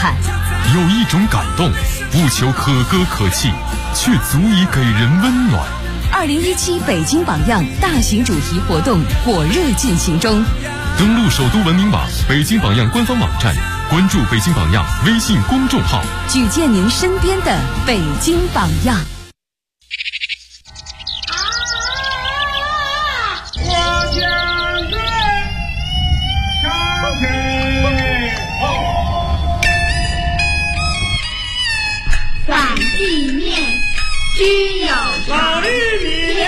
看。 有一种感动，不求可歌可泣，却足以给人温暖。 2017北京榜样大型主题活动火热进行中。 登录首都文明网、北京榜样官方网站，关注北京榜样微信公众号， 举荐您身边的北京榜样。 地面居有老玉米，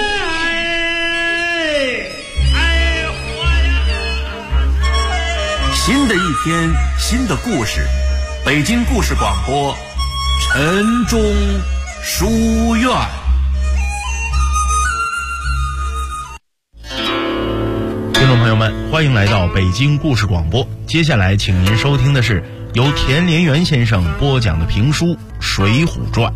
新的一天，新的故事，北京故事广播，晨钟书院。 听众朋友们，欢迎来到北京故事广播。接下来，请您收听的是由田连元先生播讲的评书《水浒传》。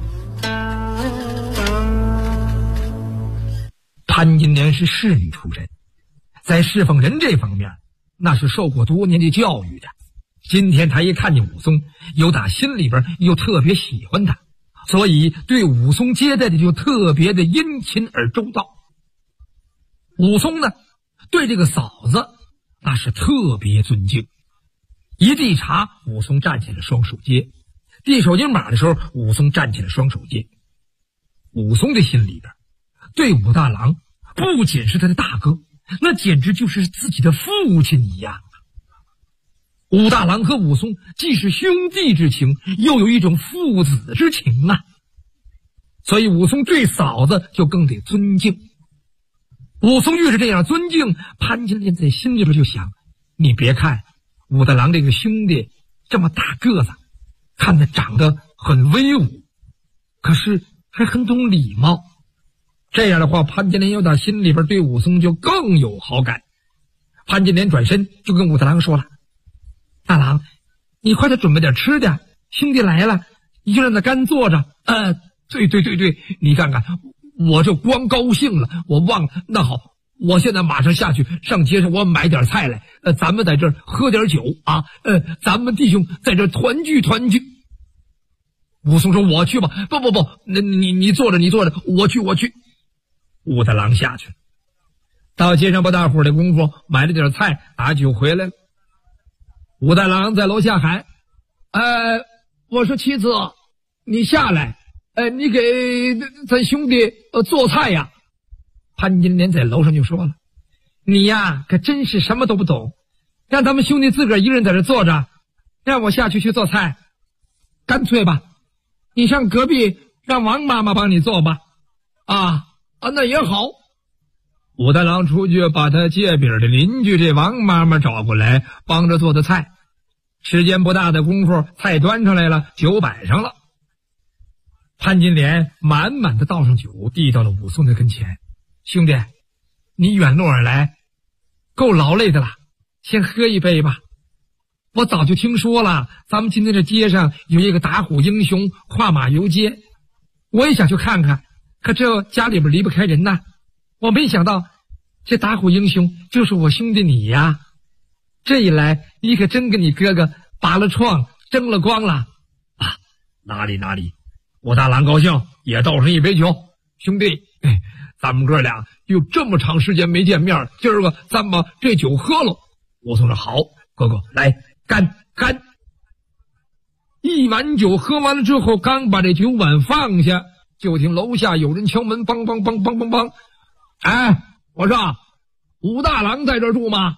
潘金莲是侍女出身，在侍奉人这方面，那是受过多年的教育的。今天他一看见武松，又打心里边又特别喜欢他，所以对武松接待的就特别的殷勤而周到。武松呢，对这个嫂子那是特别尊敬。一递茶，武松站起了双手接；递手巾马的时候，武松站起了双手接。武松的心里边对武大郎不仅是他的大哥，那简直就是自己的父亲一样。武大郎和武松既是兄弟之情，又有一种父子之情啊，所以武松对嫂子就更得尊敬。武松越是这样尊敬，潘金莲在心里边就想，你别看武大郎这个兄弟这么大个子，看他长得很威武，可是还很懂礼貌。这样的话，潘金莲又打心里边对武松就更有好感。潘金莲转身就跟武大郎说了，大郎，你快点准备点吃的，兄弟来了你就让他干坐着。对，你看看我就光高兴了，我忘了。那好，我现在马上下去上街上我买点菜来，咱们在这儿喝点酒啊，咱们弟兄在这儿团聚团聚。武松说，我去吧。不，那你坐着，我去。武大郎下去了，到街上把大伙的功夫买了点菜打酒回来了。武大郎在楼下喊，我说妻子你下来，你给咱兄弟做菜呀。潘金莲在楼上就说了，你呀可真是什么都不懂，让他们兄弟自个儿一个人在这坐着，让我下去做菜，干脆吧，你上隔壁让王妈妈帮你做吧。那也好。武大郎出去把他借饼的邻居这王妈妈找过来帮着做的菜，时间不大的功夫，菜端上来了，酒摆上了。潘金莲满满的倒上酒，递到了武松的跟前，兄弟，你远路而来够劳累的了，先喝一杯吧。我早就听说了，咱们今天这街上有一个打虎英雄跨马游街，我也想去看看，可这家里边离不开人呐。我没想到这打虎英雄就是我兄弟你呀，这一来你可真跟你哥哥拔了创争了光了啊！哪里，武大郎高兴也倒上一杯酒，兄弟，咱们哥俩有这么长时间没见面，今儿个咱把这酒喝了。武松说好，哥哥来干。一碗酒喝完了之后，刚把这酒碗放下，就听楼下有人敲门，梆梆梆梆梆梆。我说武大郎在这儿住吗？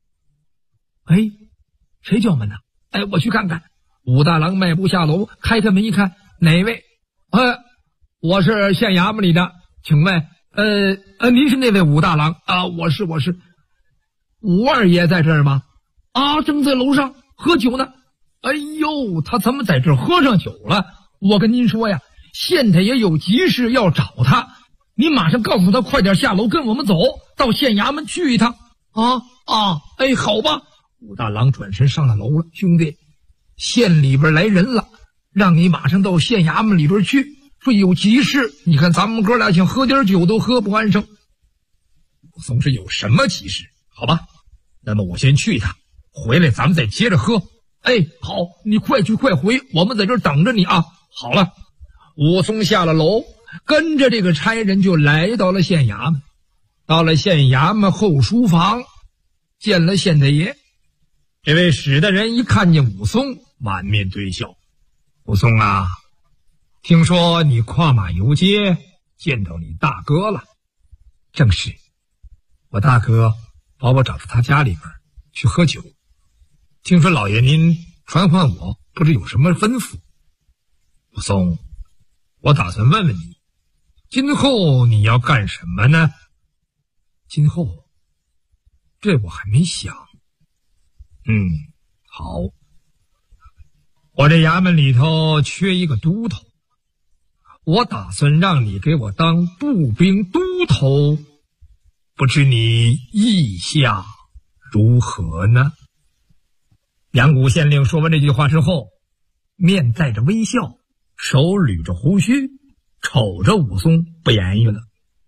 谁叫门呢？我去看看。武大郎迈步下楼，开开门一看，哪位？我是县衙门里的，请问您是那位武大郎啊？我是。武二爷在这儿吗？正在楼上喝酒呢。他怎么在这儿喝上酒了？我跟您说呀，县太爷有急事要找他，你马上告诉他快点下楼跟我们走，到县衙门去一趟。好吧。武大郎转身上了楼了，兄弟，县里边来人了，让你马上到县衙门里边去，说有急事，你看咱们哥俩想喝点酒都喝不完声。武松是有什么急事？好吧，那么我先去一趟，回来咱们再接着喝。 好，你快去快回，我们在这儿等着你啊。好了，武松下了楼，跟着这个差人就来到了县衙门。到了县衙门后书房，见了县太爷。这位使的人一看见武松，满面堆笑。武松啊，听说你跨马游街，见到你大哥了。正是，我大哥把我找到他家里边去喝酒，听说老爷您传唤我，不知有什么吩咐。武松，我打算问问你，今后你要干什么呢？今后，这我还没想。好，我这衙门里头缺一个都头，我打算让你给我当步兵都头，不知你意下如何呢？阳谷县令说完这句话之后，面带着微笑，手捋着胡须，瞅着武松不言语了。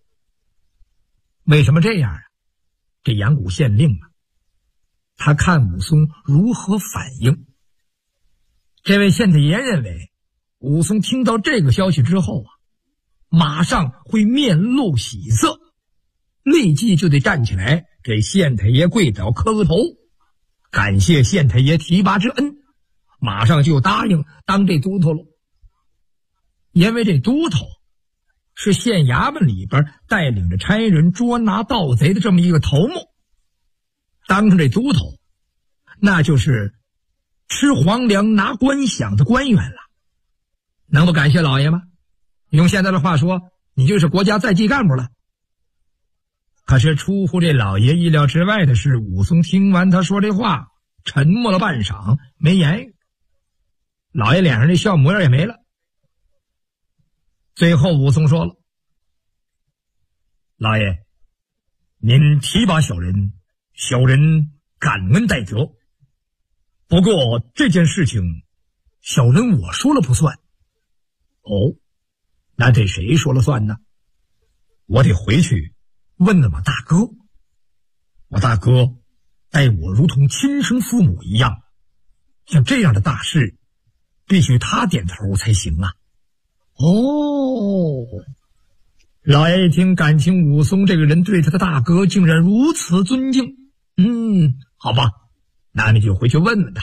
为什么这样啊？这阳谷县令啊，他看武松如何反应。这位县太爷认为，武松听到这个消息之后啊，马上会面露喜色，立即就得站起来给县太爷跪倒磕个头，感谢县太爷提拔之恩，马上就答应当这都头了。因为这都头是县衙门里边带领着差人捉拿盗贼的这么一个头目，当上这都头，那就是吃皇粮拿官饷的官员了。能不感谢老爷吗？用现在的话说，你就是国家在籍干部了。可是出乎这老爷意料之外的是，武松听完他说这话，沉默了半晌，没言语。老爷脸上这笑模样也没了。最后武松说了：老爷，您提拔小人，小人感恩戴德。不过这件事情，小人我说了不算。哦，那这谁说了算呢？我得回去问问我大哥。我大哥待我如同亲生父母一样，像这样的大事，必须他点头才行啊。哦，老爷一听，感情武松这个人对他的大哥竟然如此尊敬。好吧，那你就回去问问他，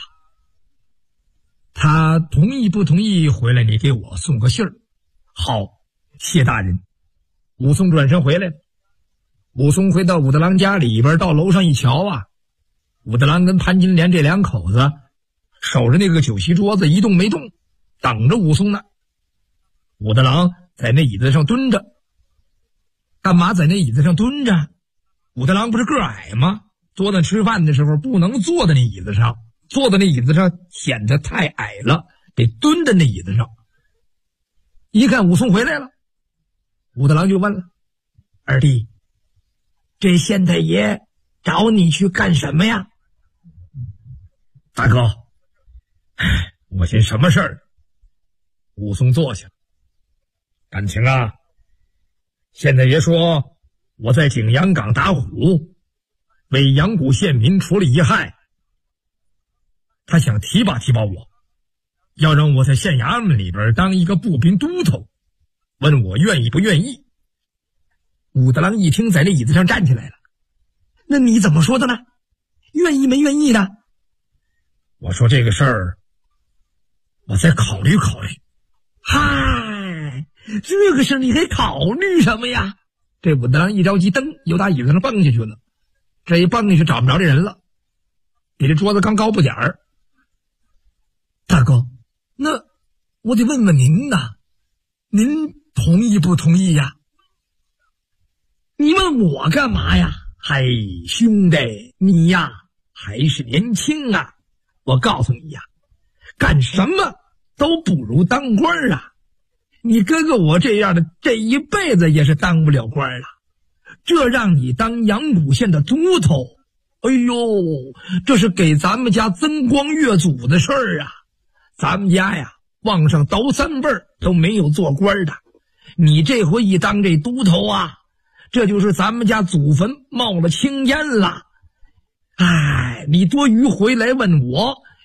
他同意不同意，回来你给我送个信儿。好，谢大人。武松转身回来了。武松回到武大郎家里边，到楼上一瞧啊，武大郎跟潘金莲这两口子守着那个酒席桌子一动没动，等着武松呢。武大郎在那椅子上蹲着。干嘛在那椅子上蹲着？武大郎不是个矮吗？坐那吃饭的时候不能坐在那椅子上，坐在那椅子上显得太矮了，得蹲在那椅子上。一看武松回来了，武大郎就问了：二弟，这县太爷找你去干什么呀？大哥，我寻什么事儿？武松坐下。感情啊，县太爷说我在景阳冈打虎，为阳谷县民除了一害，他想提拔提拔我，要让我在县衙门里边当一个步兵都头，问我愿意不愿意。武大郎一听，在那椅子上站起来了。那你怎么说的呢？愿意没愿意的？我说这个事儿我再考虑考虑。嗨，这个事你还考虑什么呀？这武大郎一着急，蹬又打椅子上蹦下去了。这一蹦下去找不着这人了，比这桌子刚高不点儿。大哥，那我得问问您呐，您同意不同意呀？你问我干嘛呀？嗨，兄弟，你呀还是年轻啊，我告诉你呀，干什么都不如当官啊。你哥哥我这样的，这一辈子也是当不了官了。这让你当阳谷县的都头，哎呦，这是给咱们家增光越祖的事儿啊。咱们家呀往上倒3辈儿都没有做官的，你这回一当这都头啊，这就是咱们家祖坟冒了青烟了。哎，你多余回来问我，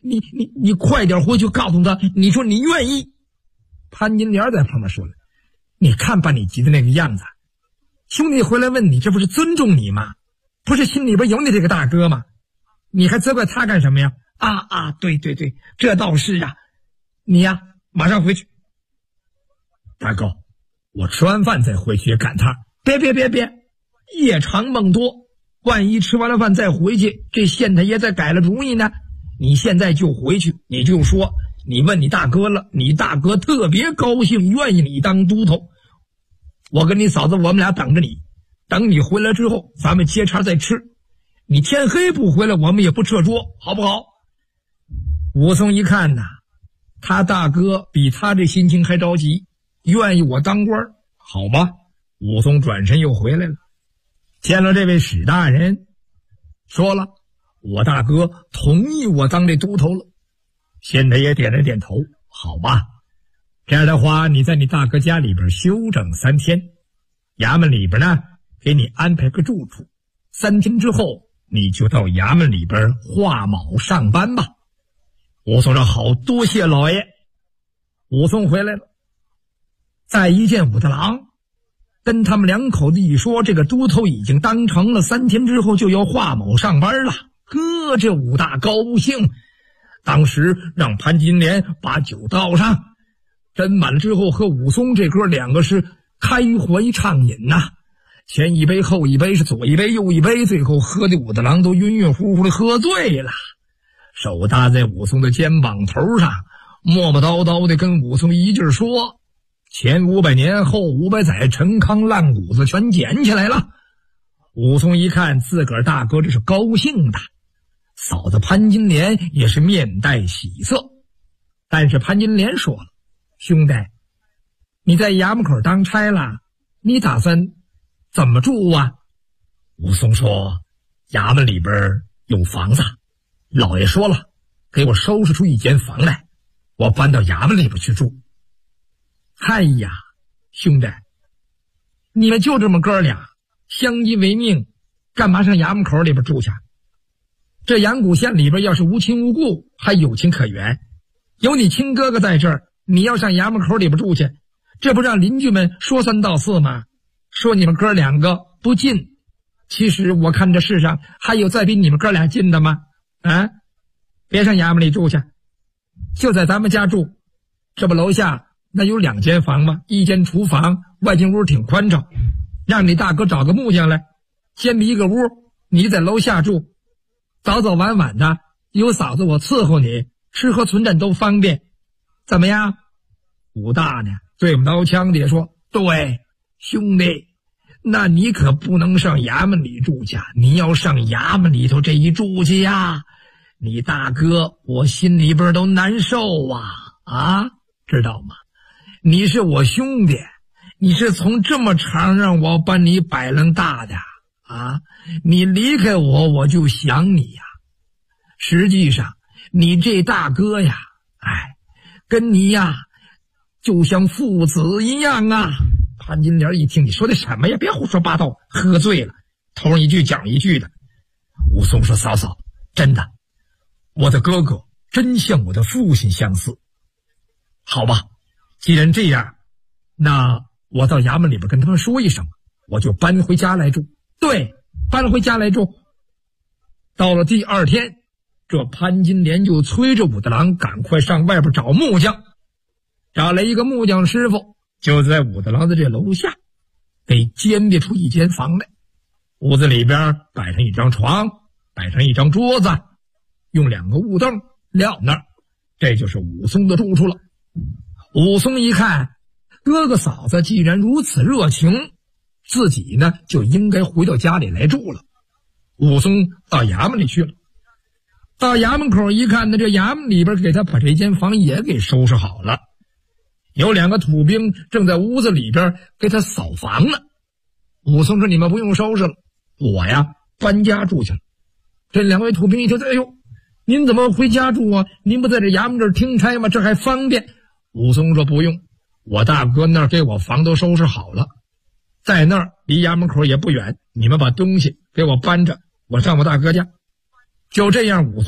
你快点回去告诉他，你说你愿意。潘金莲在旁边说了，你看把你急的那个样子，兄弟回来问你，这不是尊重你吗？不是心里边有你这个大哥吗？你还责怪他干什么呀？对，这倒是啊。你呀，马上回去。大哥，我吃完饭再回去赶他。别，夜长梦多，万一吃完了饭再回去，这县太爷再改了主意呢。你现在就回去，你就说你问你大哥了，你大哥特别高兴，愿意你当都头。我跟你嫂子我们俩等着你，等你回来之后咱们接茬再吃。你天黑不回来我们也不撤桌，好不好？武松一看呐，他大哥比他这心情还着急，愿意我当官，好吧。武松转身又回来了，见了这位史大人，说了我大哥同意我当这都头了。县太爷点了点头，好吧，这样的话你在你大哥家里边休整3天，衙门里边呢给你安排个住处，3天之后你就到衙门里边画卯上班吧。武松说好，多谢老爷。武松回来了，再一见武大郎，跟他们两口子一说，这个都头已经当成了，3天之后就要画卯上班了。呵，这武大高兴，当时让潘金莲把酒倒上，斟满了之后和武松这哥两个是开怀畅饮呐，前一杯后一杯，是左一杯右一杯，最后喝的武大郎都晕晕乎乎的喝醉了，手搭在武松的肩膀头上，磨磨叨叨的跟武松一劲说，前500年后500载，陈康烂谷子全捡起来了。武松一看自个儿大哥这是高兴的，嫂子潘金莲也是面带喜色。但是潘金莲说了，兄弟，你在衙门口当差了，你打算怎么住啊？武松说，衙门里边有房子，老爷说了给我收拾出一间房来，我搬到衙门里边去住。哎呀，兄弟，你们就这么哥俩相依为命，干嘛上衙门口里边住去？这阳谷县里边要是无亲无故，还有情可原，有你亲哥哥在这儿，你要上衙门口里边住去，这不让邻居们说3道4吗？说你们哥两个不近。其实我看这世上还有再比你们哥俩近的吗？别上衙门里住去，就在咱们家住。这不楼下那有2间房吗？一间厨房，外间屋挺宽敞，让你大哥找个木匠来，先比一个屋，你在楼下住，早早晚晚的有嫂子我伺候你，吃喝存枕都方便，怎么样？武大呢对刀枪的说，对，兄弟，那你可不能上衙门里住去，你要上衙门里头这一住去呀，你大哥我心里边都难受啊，知道吗？你是我兄弟，你是从这么长让我把你摆楞大的你离开我我就想你呀。实际上你这大哥呀，跟你呀就像父子一样啊。潘金莲一听，你说的什么呀？别胡说八道，喝醉了，头上一句讲一句的。武松说，嫂嫂，真的，我的哥哥真像我的父亲相似。好吧，既然这样，那我到衙门里边跟他们说一声，我就搬回家来住。对，搬回家来住。到了第2天，这潘金莲就催着武大郎赶快上外边找木匠，找来一个木匠师傅，就在武大郎的这楼下给煎别出一间房来。屋子里边摆上一张床，摆上一张桌子，用2个雾灯撂那儿，这就是武松的住处了。武松一看，哥哥嫂子既然如此热情，自己呢就应该回到家里来住了。武松到衙门里去了，到衙门口一看呢，这衙门里边给他把这间房也给收拾好了，有2个土兵正在屋子里边给他扫房呢。武松说，你们不用收拾了，我呀搬家住去了。这2位土兵一听，哎呦，您怎么回家住啊？您不在这衙门这儿听差吗？这还方便。武松说，不用，我大哥那儿给我房都收拾好了，在那儿离衙门口也不远，你们把东西给我搬着，我上我大哥家。就这样，武松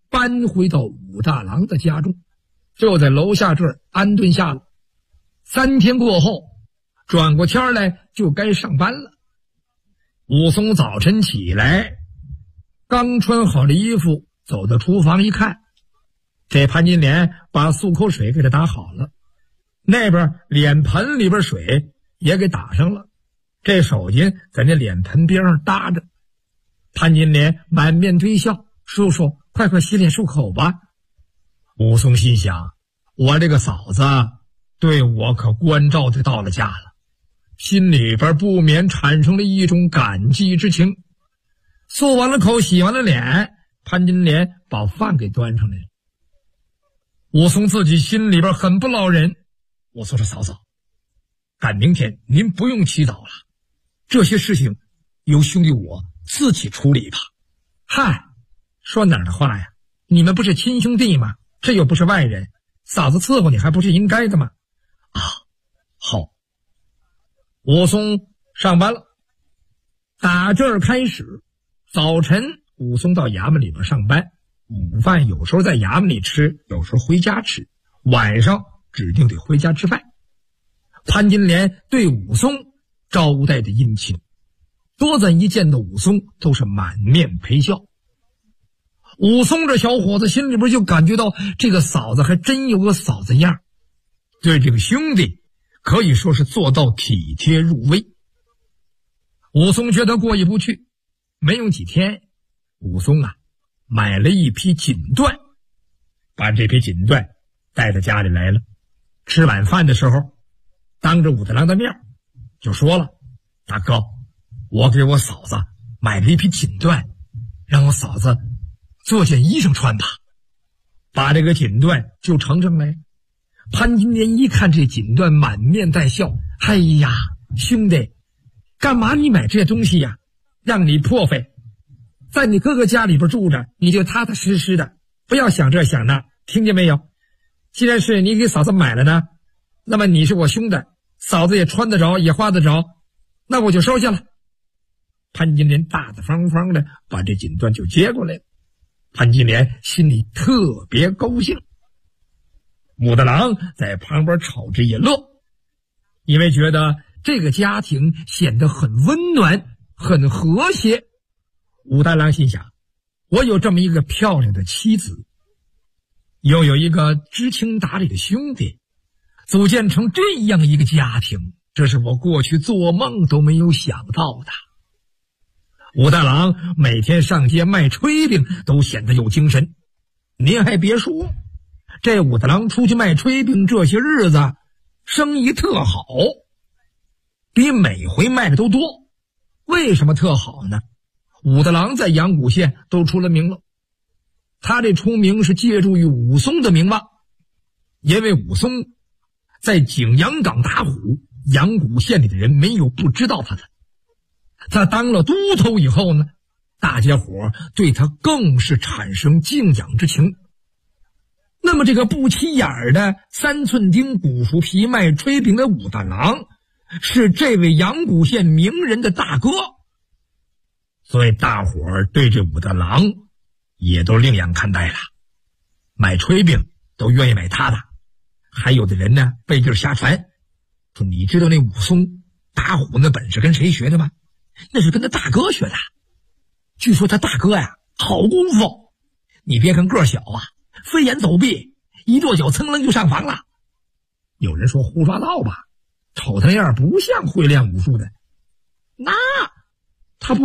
搬回到武大郎的家中，就在楼下这儿安顿下了。3天过后，转过天来就该上班了。武松早晨起来，刚穿好了衣服，走到厨房一看，这潘金莲把漱口水给他打好了，那边脸盆里边水也给打上了，这手巾在那脸盆边上搭着。潘金莲满面堆笑，叔叔快快洗脸漱口吧。武松心想，我这个嫂子对我可关照的到了家了，心里边不免产生了一种感激之情。漱完了口，洗完了脸，潘金莲把饭给端上来了。武松自己心里边很不落忍，我说嫂子，赶明天您不用祈祷了，这些事情由兄弟我自己处理吧。嗨，说哪儿的话呀，你们不是亲兄弟吗？这又不是外人，嫂子伺候你还不是应该的吗？啊，好。武松上班了，打这儿开始，早晨武松到衙门里边上班，午饭有时候在衙门里吃，有时候回家吃，晚上指定得回家吃饭。潘金莲对武松招待的殷勤，多咱一见到武松都是满面陪笑。武松这小伙子心里边就感觉到这个嫂子还真有个嫂子样，对这个兄弟可以说是做到体贴入微。武松觉得过意不去，没有几天，武松买了一匹锦缎，把这匹锦缎带到家里来了。吃晚饭的时候，当着武大郎的面就说了，大哥，我给我嫂子买了一匹锦缎，让我嫂子做件衣裳穿吧。把这个锦缎就呈上来。潘金莲一看这锦缎，满面带笑，哎呀，兄弟，干嘛你买这东西呀？让你破费，在你哥哥家里边住着，你就踏踏实实的，不要想这想那，听见没有？既然是你给嫂子买了呢，那么你是我兄弟，嫂子也穿得着，也花得着，那我就收下了。潘金莲大大方方的把这锦缎就接过来了。潘金莲心里特别高兴。武大郎在旁边瞅着也乐，因为觉得这个家庭显得很温暖，很和谐。武大郎心想，我有这么一个漂亮的妻子，又有一个知情达理的兄弟，组建成这样一个家庭，这是我过去做梦都没有想到的。武大郎每天上街卖炊饼都显得有精神。您还别说，这武大郎出去卖炊饼这些日子生意特好，比每回卖的都多。为什么特好呢？武大郎在阳谷县都出了名了，他这出名是借助于武松的名望，因为武松在景阳冈打虎，阳谷县里的人没有不知道他的。他当了都头以后呢，大家伙对他更是产生敬仰之情。那么这个不起眼的3寸丁古树皮卖炊饼的武大郎，是这位阳谷县名人的大哥，所以大伙对这武大郎也都另眼看待了，买炊饼都愿意买他的。还有的人呢背地瞎传，说你知道那武松打虎那本事跟谁学的吗？那是跟他大哥学的。据说他大哥好功夫，你别看个小飞檐走壁，一跺脚蹭楞就上房了。有人说胡说八道吧，瞅他那样不像会练武术的。那